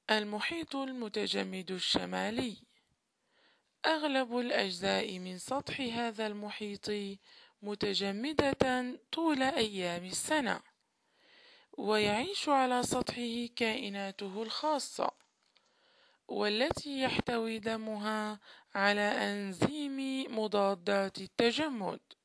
المحيط المتجمد الشمالي. أغلب الأجزاء من سطح هذا المحيط متجمدة طول أيام السنة، ويعيش على سطحه كائناته الخاصة، والتي يحتوي دمها على أنزيم مضادات التجمد.